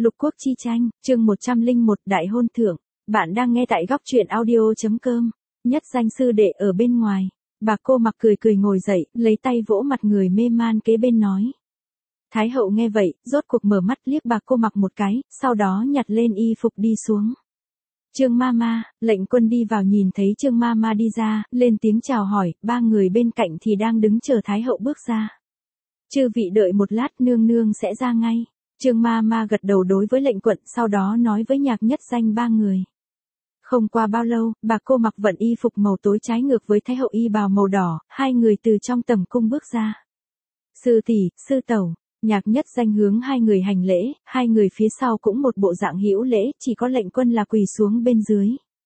Lục quốc chi tranh, chương 101 Đại hôn thưởng. Bạn đang nghe tại góc truyện audio.com. Nhất danh sư đệ ở bên ngoài. Bà cô mặc cười cười ngồi dậy, lấy tay vỗ mặt người mê man kế bên nói. Thái hậu nghe vậy, rốt cuộc mở mắt liếc bà cô mặc một cái, sau đó nhặt lên y phục đi xuống. Trương Mama, lệnh quân đi vào nhìn thấy Trương Mama đi ra, lên tiếng chào hỏi, ba người bên cạnh thì đang đứng chờ Thái hậu bước ra. Chư vị đợi một lát, nương nương sẽ ra ngay. Trương Mama gật đầu đối với lệnh quận, sau đó nói với Nhạc Nhất Danh ba người. Không qua bao lâu, bà cô mặc vận y phục màu tối trái ngược với Thái hậu y bào màu đỏ, hai người từ trong tầm cung bước ra. Sư tỷ, sư tẩu. Nhạc Nhất Danh hướng hai người hành lễ, hai người phía sau cũng một bộ dạng hữu lễ, chỉ có lệnh quân là quỳ xuống bên dưới.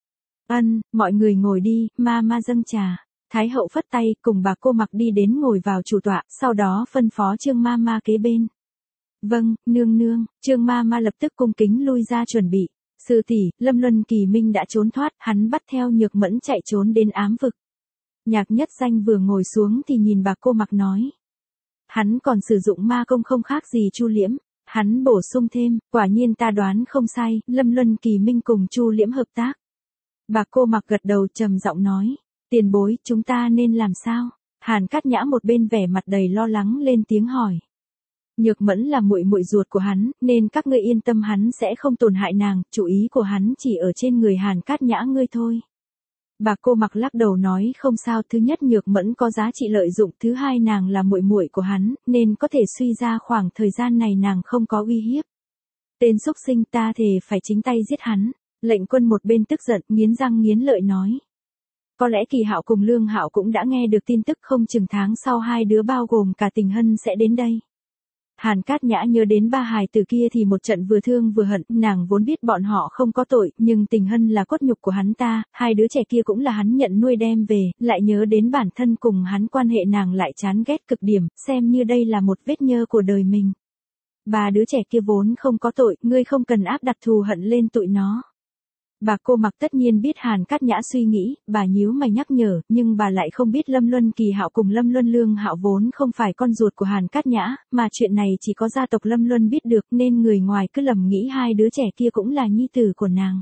Ân, mọi người ngồi đi, Mama dâng trà. Thái hậu phất tay, cùng bà cô mặc đi đến ngồi vào chủ tọa, sau đó phân phó Trương Mama kế bên. Vâng, nương nương. Trương Mama lập tức cung kính lui ra chuẩn bị. Sư tỷ, Lâm Luân Kỳ Minh đã trốn thoát, hắn bắt theo Nhược Mẫn chạy trốn đến ám vực. Nhạc Nhất Danh vừa ngồi xuống thì nhìn bà cô mặc nói. Hắn còn sử dụng ma công không khác gì Chu Liễm. Hắn bổ sung thêm, quả nhiên ta đoán không sai, Lâm Luân Kỳ Minh cùng Chu Liễm hợp tác. Bà cô mặc gật đầu trầm giọng nói. Tiền bối, chúng ta nên làm sao? Hàn Cát Nhã một bên vẻ mặt đầy lo lắng lên tiếng hỏi. Nhược Mẫn là muội muội ruột của hắn, nên các ngươi yên tâm, hắn sẽ không tổn hại nàng, chủ ý của hắn chỉ ở trên người Hàn Cát Nhã ngươi thôi. Bà cô mặc lắc đầu nói không sao, thứ nhất Nhược Mẫn có giá trị lợi dụng, thứ hai nàng là muội muội của hắn, nên có thể suy ra khoảng thời gian này nàng không có uy hiếp. Tên xúc sinh, ta thề phải chính tay giết hắn. Lệnh quân một bên tức giận, nghiến răng nghiến lợi nói. Có lẽ Kỳ Hạo cùng Lương Hạo cũng đã nghe được tin tức, không chừng tháng sau hai đứa bao gồm cả Tình Hân sẽ đến đây. Hàn Cát Nhã nhớ đến ba hài tử kia thì một trận vừa thương vừa hận, nàng vốn biết bọn họ không có tội, nhưng Tình Hân là cốt nhục của hắn ta, hai đứa trẻ kia cũng là hắn nhận nuôi đem về, lại nhớ đến bản thân cùng hắn quan hệ, nàng lại chán ghét cực điểm, xem như đây là một vết nhơ của đời mình. Ba đứa trẻ kia vốn không có tội, ngươi không cần áp đặt thù hận lên tụi nó. Bà cô mặc tất nhiên biết Hàn Cát Nhã suy nghĩ, bà nhíu mày nhắc nhở, nhưng bà lại không biết Lâm Luân Kỳ Hạo cùng Lâm Luân Lương Hạo vốn không phải con ruột của Hàn Cát Nhã, mà chuyện này chỉ có gia tộc Lâm Luân biết được, nên người ngoài cứ lầm nghĩ hai đứa trẻ kia cũng là nhi tử của nàng.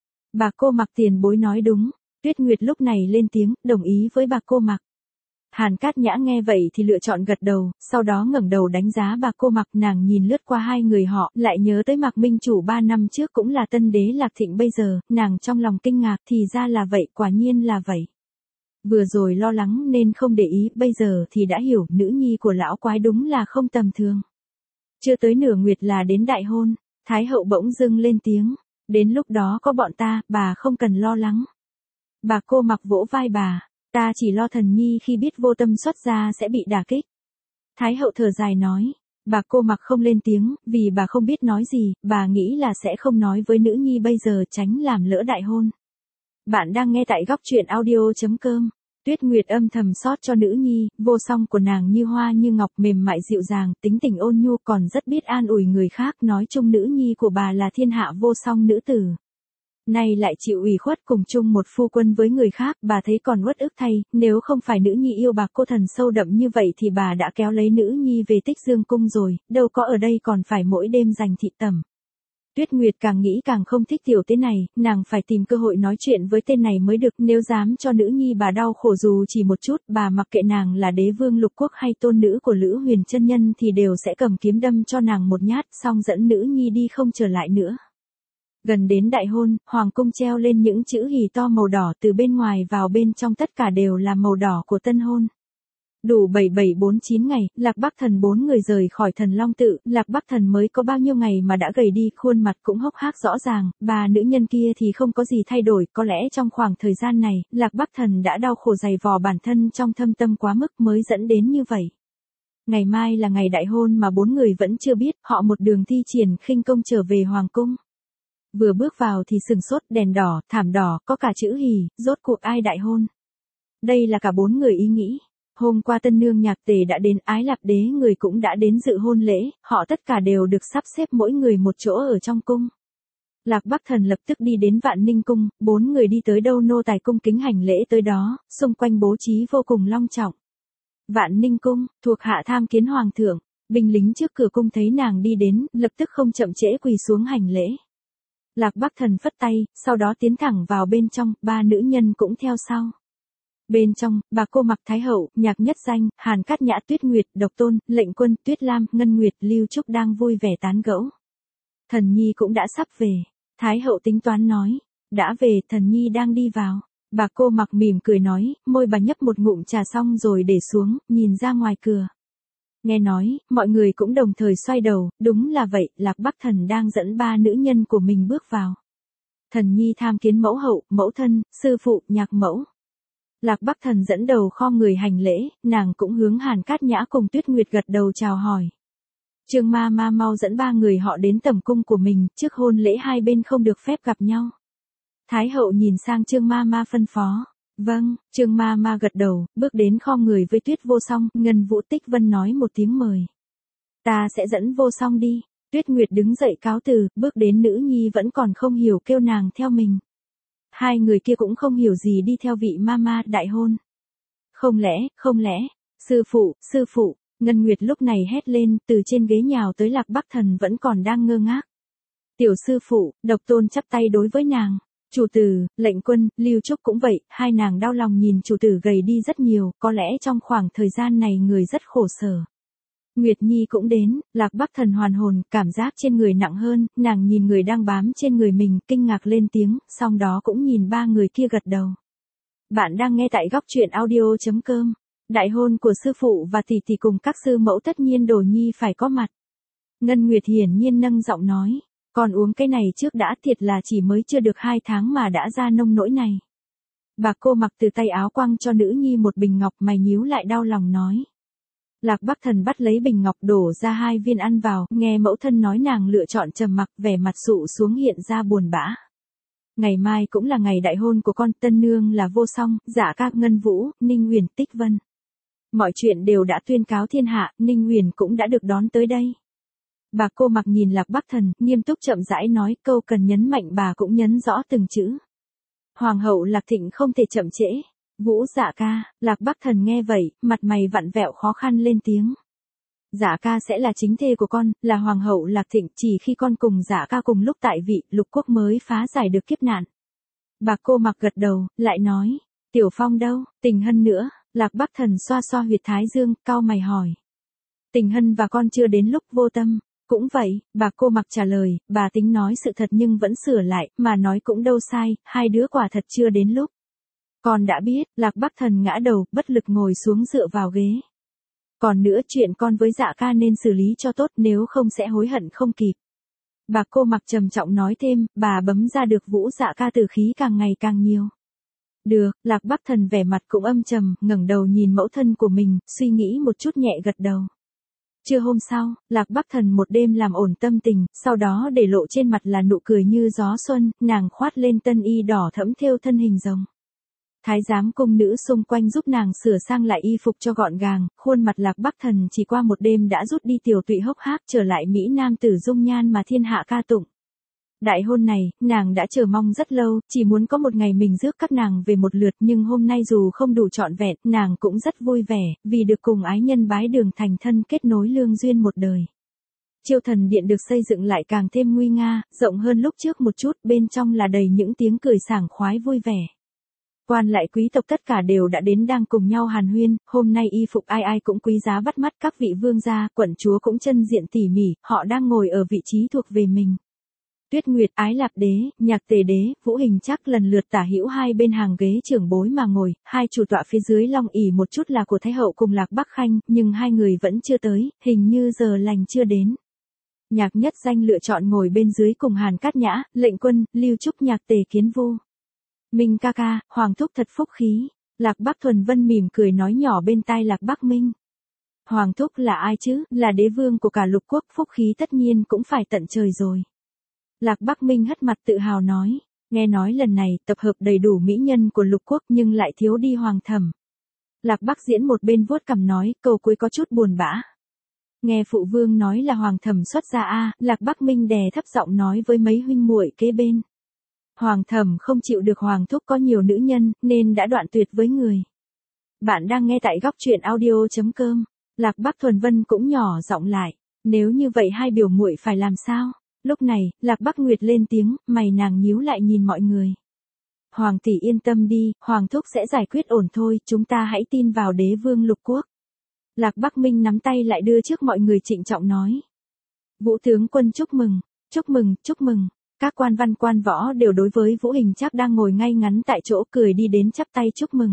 Bà cô mặc tiền bối nói đúng. Tuyết Nguyệt lúc này lên tiếng, đồng ý với bà cô mặc. Hàn Cát Nhã nghe vậy thì lựa chọn gật đầu, sau đó ngẩng đầu đánh giá bà cô mặc, nàng nhìn lướt qua hai người họ, lại nhớ tới Mạc Minh Chủ 3 năm trước cũng là tân đế Lạc Thịnh bây giờ, nàng trong lòng kinh ngạc, thì ra là vậy, quả nhiên là vậy. Vừa rồi lo lắng nên không để ý, bây giờ thì đã hiểu, nữ nhi của lão quái đúng là không tầm thường. Chưa tới nửa nguyệt là đến đại hôn, Thái hậu bỗng dưng lên tiếng, đến lúc đó có bọn ta, bà không cần lo lắng. Bà cô mặc vỗ vai bà. Ta chỉ lo thần nhi khi biết vô tâm xuất gia sẽ bị đả kích. Thái hậu thở dài nói. Bà cô mặc không lên tiếng, vì bà không biết nói gì, bà nghĩ là sẽ không nói với nữ nhi bây giờ, tránh làm lỡ đại hôn. Bạn đang nghe tại góc truyện audio.com. Tuyết Nguyệt âm thầm xót cho nữ nhi, vô song của nàng như hoa như ngọc, mềm mại dịu dàng, tính tình ôn nhu, còn rất biết an ủi người khác, nói chung nữ nhi của bà là thiên hạ vô song nữ tử. Nay lại chịu ủy khuất cùng chung một phu quân với người khác, bà thấy còn uất ức thay, nếu không phải nữ nhi yêu bà cô thần sâu đậm như vậy thì bà đã kéo lấy nữ nhi về Tích Dương cung rồi, đâu có ở đây còn phải mỗi đêm dành thị tẩm. Tuyết Nguyệt càng nghĩ càng không thích tiểu tế này, nàng phải tìm cơ hội nói chuyện với tên này mới được, nếu dám cho nữ nhi bà đau khổ dù chỉ một chút, bà mặc kệ nàng là đế vương lục quốc hay tôn nữ của Lữ Huyền chân nhân thì đều sẽ cầm kiếm đâm cho nàng một nhát, xong dẫn nữ nhi đi không trở lại nữa. Gần đến đại hôn, hoàng cung treo lên những chữ hỉ to màu đỏ, từ bên ngoài vào bên trong tất cả đều là màu đỏ của tân hôn. Đủ 7749 ngày, Lạc Bắc Thần 4 người rời khỏi Thần Long Tự, Lạc Bắc Thần mới có bao nhiêu ngày mà đã gầy đi, khuôn mặt cũng hốc hác rõ ràng, bà nữ nhân kia thì không có gì thay đổi, có lẽ trong khoảng thời gian này, Lạc Bắc Thần đã đau khổ dày vò bản thân trong thâm tâm quá mức mới dẫn đến như vậy. Ngày mai là ngày đại hôn mà 4 người vẫn chưa biết, họ một đường thi triển khinh công trở về hoàng cung. Vừa bước vào thì sừng sốt, đèn đỏ, thảm đỏ, có cả chữ hỉ, rốt cuộc ai đại hôn. Đây là cả 4 người ý nghĩ. Hôm qua tân nương Nhạc Tề đã đến, Ái Lạp đế người cũng đã đến dự hôn lễ, họ tất cả đều được sắp xếp mỗi người một chỗ ở trong cung. Lạc Bắc Thần lập tức đi đến Vạn Ninh cung, 4 người đi tới đâu nô tài cung kính hành lễ tới đó, xung quanh bố trí vô cùng long trọng. Vạn Ninh cung, thuộc hạ tham kiến hoàng thượng. Binh lính trước cửa cung thấy nàng đi đến, lập tức không chậm trễ quỳ xuống hành lễ. Lạc Bắc Thần phất tay, sau đó tiến thẳng vào bên trong, ba nữ nhân cũng theo sau. Bên trong, bà cô Mặc Thái Hậu, Nhạc Nhất Danh, Hàn Cát Nhã, Tuyết Nguyệt, Độc Tôn, Lệnh Quân, Tuyết Lam, Ngân Nguyệt, Lưu Trúc đang vui vẻ tán gẫu. Thần Nhi cũng đã sắp về. Thái Hậu tính toán nói. Đã về, Thần Nhi đang đi vào. Bà cô Mặc mỉm cười nói, môi bà nhấp một ngụm trà xong rồi để xuống, nhìn ra ngoài cửa. Nghe nói, mọi người cũng đồng thời xoay đầu, đúng là vậy, Lạc Bắc Thần đang dẫn ba nữ nhân của mình bước vào. Thần Nhi tham kiến mẫu hậu, mẫu thân, sư phụ, nhạc mẫu. Lạc Bắc Thần dẫn đầu khom người hành lễ, nàng cũng hướng Hàn Cát Nhã cùng Tuyết Nguyệt gật đầu chào hỏi. Trương ma ma mau dẫn ba người họ đến tẩm cung của mình, trước hôn lễ hai bên không được phép gặp nhau. Thái hậu nhìn sang Trương ma ma phân phó. Vâng, Trương ma ma gật đầu, bước đến khom người với Tuyết Vô Song, Ngân Vũ Tích Vân nói một tiếng mời. Ta sẽ dẫn Vô Song đi. Tuyết Nguyệt đứng dậy cáo từ, bước đến nữ nhi vẫn còn không hiểu kêu nàng theo mình. Hai người kia cũng không hiểu gì đi theo vị mama đại hôn. Không lẽ, sư phụ, Ngân Nguyệt lúc này hét lên, từ trên ghế nhào tới Lạc Bắc Thần vẫn còn đang ngơ ngác. Tiểu sư phụ, Độc Tôn chắp tay đối với nàng. Chủ tử, Lệnh Quân, Lưu Trúc cũng vậy, hai nàng đau lòng nhìn chủ tử gầy đi rất nhiều, có lẽ trong khoảng thời gian này người rất khổ sở. Nguyệt Nhi cũng đến, Lạc Bắc Thần hoàn hồn, cảm giác trên người nặng hơn, nàng nhìn người đang bám trên người mình, kinh ngạc lên tiếng, xong đó cũng nhìn ba người kia gật đầu. Bạn đang nghe tại góc truyện audio.com. Đại hôn của sư phụ và tỷ tỷ cùng các sư mẫu tất nhiên Đồ Nhi phải có mặt. Ngân Nguyệt hiển nhiên nâng giọng nói, còn uống cái này trước đã, thiệt là chỉ mới chưa được 2 tháng mà đã ra nông nỗi này. Bà cô Mặc từ tay áo quăng cho nữ nhi một bình ngọc, mày nhíu lại đau lòng nói. Lạc Bắc Thần bắt lấy bình ngọc đổ ra 2 viên ăn vào, nghe mẫu thân nói nàng lựa chọn trầm mặc, vẻ mặt sụ xuống hiện ra buồn bã. Ngày mai cũng là ngày đại hôn của con, tân nương là Vô Song, Dạ Ca, Ngân Vũ, Ninh Huyền, Tích Vân. Mọi chuyện đều đã tuyên cáo thiên hạ, Ninh Huyền cũng đã được đón tới đây. Bà cô Mặc nhìn Lạc Bắc Thần, nghiêm túc chậm rãi nói, câu cần nhấn mạnh bà cũng nhấn rõ từng chữ. Hoàng hậu Lạc Thịnh không thể chậm trễ. Vũ Dạ Ca, Lạc Bắc Thần nghe vậy, mặt mày vặn vẹo khó khăn lên tiếng. Dạ Ca sẽ là chính thê của con, là Hoàng hậu Lạc Thịnh, chỉ khi con cùng Dạ Ca cùng lúc tại vị, Lục quốc mới phá giải được kiếp nạn. Bà cô Mặc gật đầu, lại nói, Tiểu Phong đâu, Tình Hân nữa, Lạc Bắc Thần xoa xoa huyệt thái dương, cau mày hỏi. Tình Hân và con chưa đến lúc Vô Tâm. Cũng vậy, bà cô Mặc trả lời, bà tính nói sự thật nhưng vẫn sửa lại, mà nói cũng đâu sai, hai đứa quả thật chưa đến lúc. Con đã biết, Lạc Bắc Thần ngã đầu, bất lực ngồi xuống dựa vào ghế. Còn nữa chuyện con với Dạ Ca nên xử lý cho tốt, nếu không sẽ hối hận không kịp. Bà cô Mặc trầm trọng nói thêm, bà bấm ra được Vũ Dạ Ca tử khí càng ngày càng nhiều. Được, Lạc Bắc Thần vẻ mặt cũng âm trầm, ngẩng đầu nhìn mẫu thân của mình, suy nghĩ một chút nhẹ gật đầu. Trưa hôm sau, Lạc Bắc Thần một đêm làm ổn tâm tình, sau đó để lộ trên mặt là nụ cười như gió xuân, nàng khoát lên tân y đỏ thẫm thêu thân hình rồng. Thái giám cung nữ xung quanh giúp nàng sửa sang lại y phục cho gọn gàng, khuôn mặt Lạc Bắc Thần chỉ qua một đêm đã rút đi tiều tụy hốc hác, trở lại mỹ nam tử dung nhan mà thiên hạ ca tụng. Đại hôn này, nàng đã chờ mong rất lâu, chỉ muốn có một ngày mình rước các nàng về một lượt, nhưng hôm nay dù không đủ trọn vẹn, nàng cũng rất vui vẻ, vì được cùng ái nhân bái đường thành thân, kết nối lương duyên một đời. Chiêu Thần Điện được xây dựng lại càng thêm nguy nga, rộng hơn lúc trước một chút, bên trong là đầy những tiếng cười sảng khoái vui vẻ. Quan lại quý tộc tất cả đều đã đến đang cùng nhau hàn huyên, hôm nay y phục ai ai cũng quý giá bắt mắt, các vị vương gia, quận chúa cũng chân diện tỉ mỉ, họ đang ngồi ở vị trí thuộc về mình. Tuyết Nguyệt, Ái Lạp Đế, Nhạc Tề Đế, Vũ Hình Trác lần lượt tả hữu hai bên hàng ghế trưởng bối mà ngồi, hai chủ tọa phía dưới long ỷ một chút là của Thái hậu cùng Lạc Bắc Khanh, nhưng hai người vẫn chưa tới, hình như giờ lành chưa đến. Nhạc Nhất Danh lựa chọn ngồi bên dưới cùng Hàn Cát Nhã, Lệnh Quân, Lưu Trúc, Nhạc Tề Kiến Vu. Minh ca ca, Hoàng thúc thật phúc khí. Lạc Bắc Thuần Vân mỉm cười nói nhỏ bên tai Lạc Bắc Minh. Hoàng thúc là ai chứ, là đế vương của cả lục quốc, phúc khí tất nhiên cũng phải tận trời rồi. Lạc Bắc Minh hất mặt tự hào nói, nghe nói lần này tập hợp đầy đủ mỹ nhân của lục quốc nhưng lại thiếu đi Hoàng thẩm. Lạc Bắc Diễn một bên vuốt cằm nói, câu cuối có chút buồn bã. Nghe phụ vương nói là Hoàng thẩm xuất gia a, Lạc Bắc Minh đè thấp giọng nói với mấy huynh muội kế bên. Hoàng thẩm không chịu được Hoàng thúc có nhiều nữ nhân, nên đã đoạn tuyệt với người. Bạn đang nghe tại góc truyện audio.com. Lạc Bắc Thuần Vân cũng nhỏ giọng lại, nếu như vậy hai biểu muội phải làm sao? Lúc này, Lạc Bắc Nguyệt lên tiếng, mày nàng nhíu lại nhìn mọi người. Hoàng tỷ yên tâm đi, Hoàng thúc sẽ giải quyết ổn thôi, chúng ta hãy tin vào đế vương lục quốc. Lạc Bắc Minh nắm tay lại đưa trước mọi người trịnh trọng nói. Vũ tướng quân chúc mừng, chúc mừng, chúc mừng. Các quan văn quan võ đều đối với Vũ Hình Trác đang ngồi ngay ngắn tại chỗ cười đi đến chắp tay chúc mừng.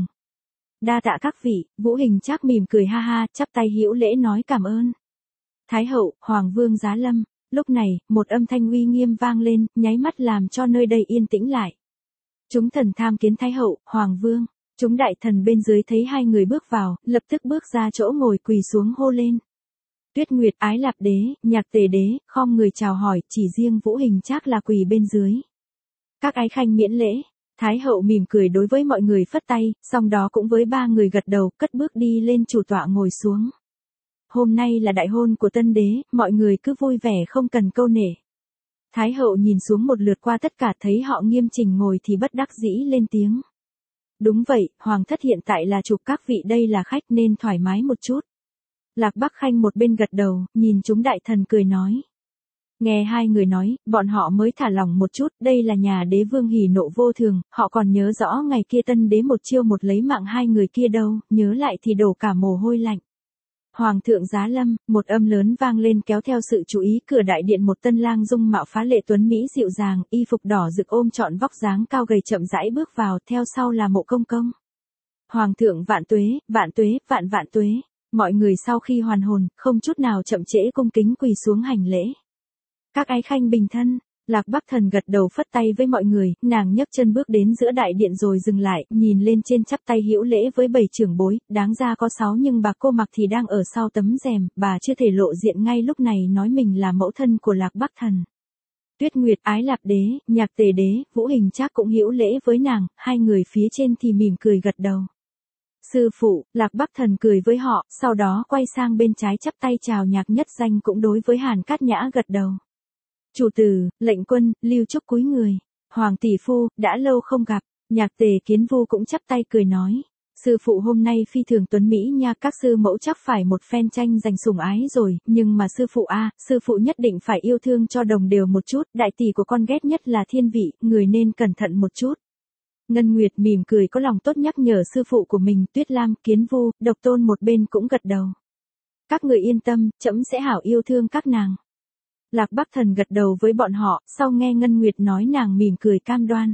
Đa tạ các vị, Vũ Hình Trác mỉm cười ha ha, chắp tay hữu lễ nói cảm ơn. Thái hậu, Hoàng vương giá lâm. Lúc này, một âm thanh uy nghiêm vang lên, nháy mắt làm cho nơi đây yên tĩnh lại. Chúng thần tham kiến Thái hậu, Hoàng vương. Chúng đại thần bên dưới thấy hai người bước vào, lập tức bước ra chỗ ngồi quỳ xuống hô lên. Tuyết Nguyệt, Ái Lạp đế, Nhạc Tề đế, khom người chào hỏi, chỉ riêng Vũ Hình Trác là quỳ bên dưới. Các ái khanh miễn lễ. Thái hậu mỉm cười đối với mọi người phất tay, xong đó cũng với ba người gật đầu, cất bước đi lên chủ tọa ngồi xuống. Hôm nay là đại hôn của tân đế, mọi người cứ vui vẻ không cần câu nể. Thái hậu nhìn xuống một lượt qua tất cả thấy họ nghiêm chỉnh ngồi thì bất đắc dĩ lên tiếng. Đúng vậy, Hoàng thất hiện tại là chủ, các vị đây là khách nên thoải mái một chút. Lạc Bắc Khanh một bên gật đầu, nhìn chúng đại thần cười nói. Nghe hai người nói, bọn họ mới thả lỏng một chút, đây là nhà đế vương hỉ nộ vô thường, họ còn nhớ rõ ngày kia tân đế một chiêu một lấy mạng hai người kia đâu, nhớ lại thì đổ cả mồ hôi lạnh. Hoàng thượng giá lâm, một âm lớn vang lên kéo theo sự chú ý cửa đại điện một tân lang dung mạo phá lệ tuấn mỹ dịu dàng, y phục đỏ rực ôm trọn vóc dáng cao gầy chậm rãi bước vào, theo sau là Mộ Công Công. Hoàng thượng vạn tuế, vạn tuế, vạn vạn tuế. Mọi người sau khi hoàn hồn, không chút nào chậm trễ cung kính quỳ xuống hành lễ. Các ái khanh bình thân. Lạc Bắc Thần gật đầu phất tay với mọi người, nàng nhấc chân bước đến giữa đại điện rồi dừng lại, nhìn lên trên chắp tay hữu lễ với bảy trưởng bối, đáng ra có 6 nhưng bà cô Mặc thì đang ở sau tấm rèm, bà chưa thể lộ diện ngay lúc này nói mình là mẫu thân của Lạc Bắc Thần. Tuyết Nguyệt, Ái Lạp đế, Nhạc Tề đế, Vũ Hình Trác cũng hữu lễ với nàng, hai người phía trên thì mỉm cười gật đầu. Sư phụ, Lạc Bắc Thần cười với họ, sau đó quay sang bên trái chắp tay chào Nhạc Nhất Danh cũng đối với Hàn Cát Nhã gật đầu. Chủ tử, lệnh quân, Lưu Trúc cúi người. Hoàng tỷ phu, đã lâu không gặp. Nhạc Tề Kiến Vu cũng chắp tay cười nói. Sư phụ hôm nay phi thường tuấn mỹ nha, các sư mẫu chắc phải một phen tranh giành sủng ái rồi, nhưng mà sư phụ sư phụ nhất định phải yêu thương cho đồng đều một chút, đại tỷ của con ghét nhất là thiên vị, người nên cẩn thận một chút. Ngân Nguyệt mỉm cười có lòng tốt nhắc nhở sư phụ của mình, Tuyết Lam, Kiến Vu, Độc Tôn một bên cũng gật đầu. Các người yên tâm, trẫm sẽ hảo yêu thương các nàng. Lạc Bắc Thần gật đầu với bọn họ, sau nghe Ngân Nguyệt nói nàng mỉm cười cam đoan.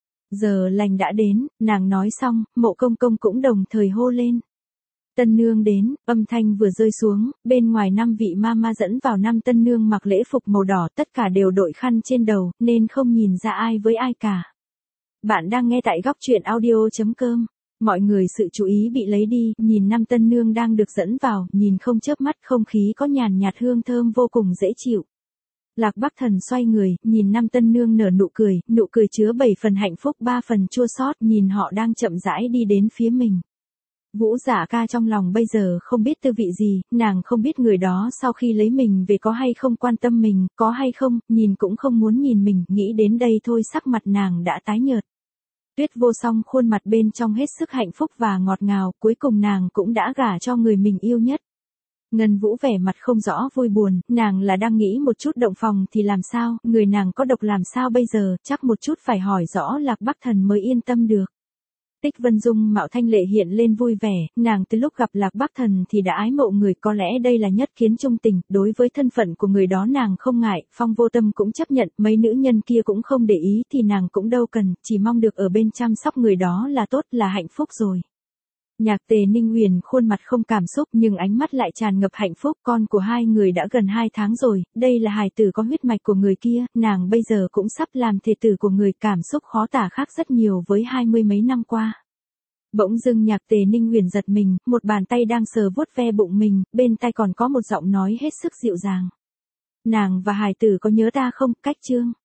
Giờ lành đã đến, nàng nói xong, Mộ Công Công cũng đồng thời hô lên. Tân nương đến, âm thanh vừa rơi xuống, bên ngoài 5 vị ma dẫn vào 5 tân nương mặc lễ phục màu đỏ, tất cả đều đội khăn trên đầu, nên không nhìn ra ai với ai cả. Bạn đang nghe tại góc truyện audio.com. Mọi người sự chú ý bị lấy đi, nhìn 5 tân nương đang được dẫn vào, nhìn không chớp mắt, không khí có nhàn nhạt hương thơm vô cùng dễ chịu. Lạc Bắc Thần xoay người, nhìn 5 tân nương nở nụ cười chứa 7 phần hạnh phúc 3 phần chua xót, nhìn họ đang chậm rãi đi đến phía mình. Vũ Dạ Ca trong lòng bây giờ không biết tư vị gì, nàng không biết người đó sau khi lấy mình về có hay không quan tâm mình, có hay không, nhìn cũng không muốn nhìn mình, nghĩ đến đây thôi sắc mặt nàng đã tái nhợt. Tuyết Vô Song khuôn mặt bên trong hết sức hạnh phúc và ngọt ngào, cuối cùng nàng cũng đã gả cho người mình yêu nhất. Ngân Vũ vẻ mặt không rõ vui buồn, nàng là đang nghĩ một chút động phòng thì làm sao, người nàng có độc làm sao bây giờ, chắc một chút phải hỏi rõ Lạc Bắc Thần mới yên tâm được. Tích Vân Dung mạo thanh lệ hiện lên vui vẻ, nàng từ lúc gặp Lạc Bắc Thần thì đã ái mộ người, có lẽ đây là nhất kiến trung tình, đối với thân phận của người đó nàng không ngại, Phong Vô Tâm cũng chấp nhận, mấy nữ nhân kia cũng không để ý thì nàng cũng đâu cần, chỉ mong được ở bên chăm sóc người đó là tốt, là hạnh phúc rồi. Nhạc Tề Ninh Huyền khuôn mặt không cảm xúc nhưng ánh mắt lại tràn ngập hạnh phúc, con của hai người đã gần 2 tháng rồi, đây là hài tử có huyết mạch của người kia, nàng bây giờ cũng sắp làm thê tử của người, cảm xúc khó tả khác rất nhiều với 20 mấy năm qua. Bỗng dưng Nhạc Tề Ninh Huyền giật mình, một bàn tay đang sờ vuốt ve bụng mình, bên tai còn có một giọng nói hết sức dịu dàng. Nàng và hài tử có nhớ ta không, Cách Chương?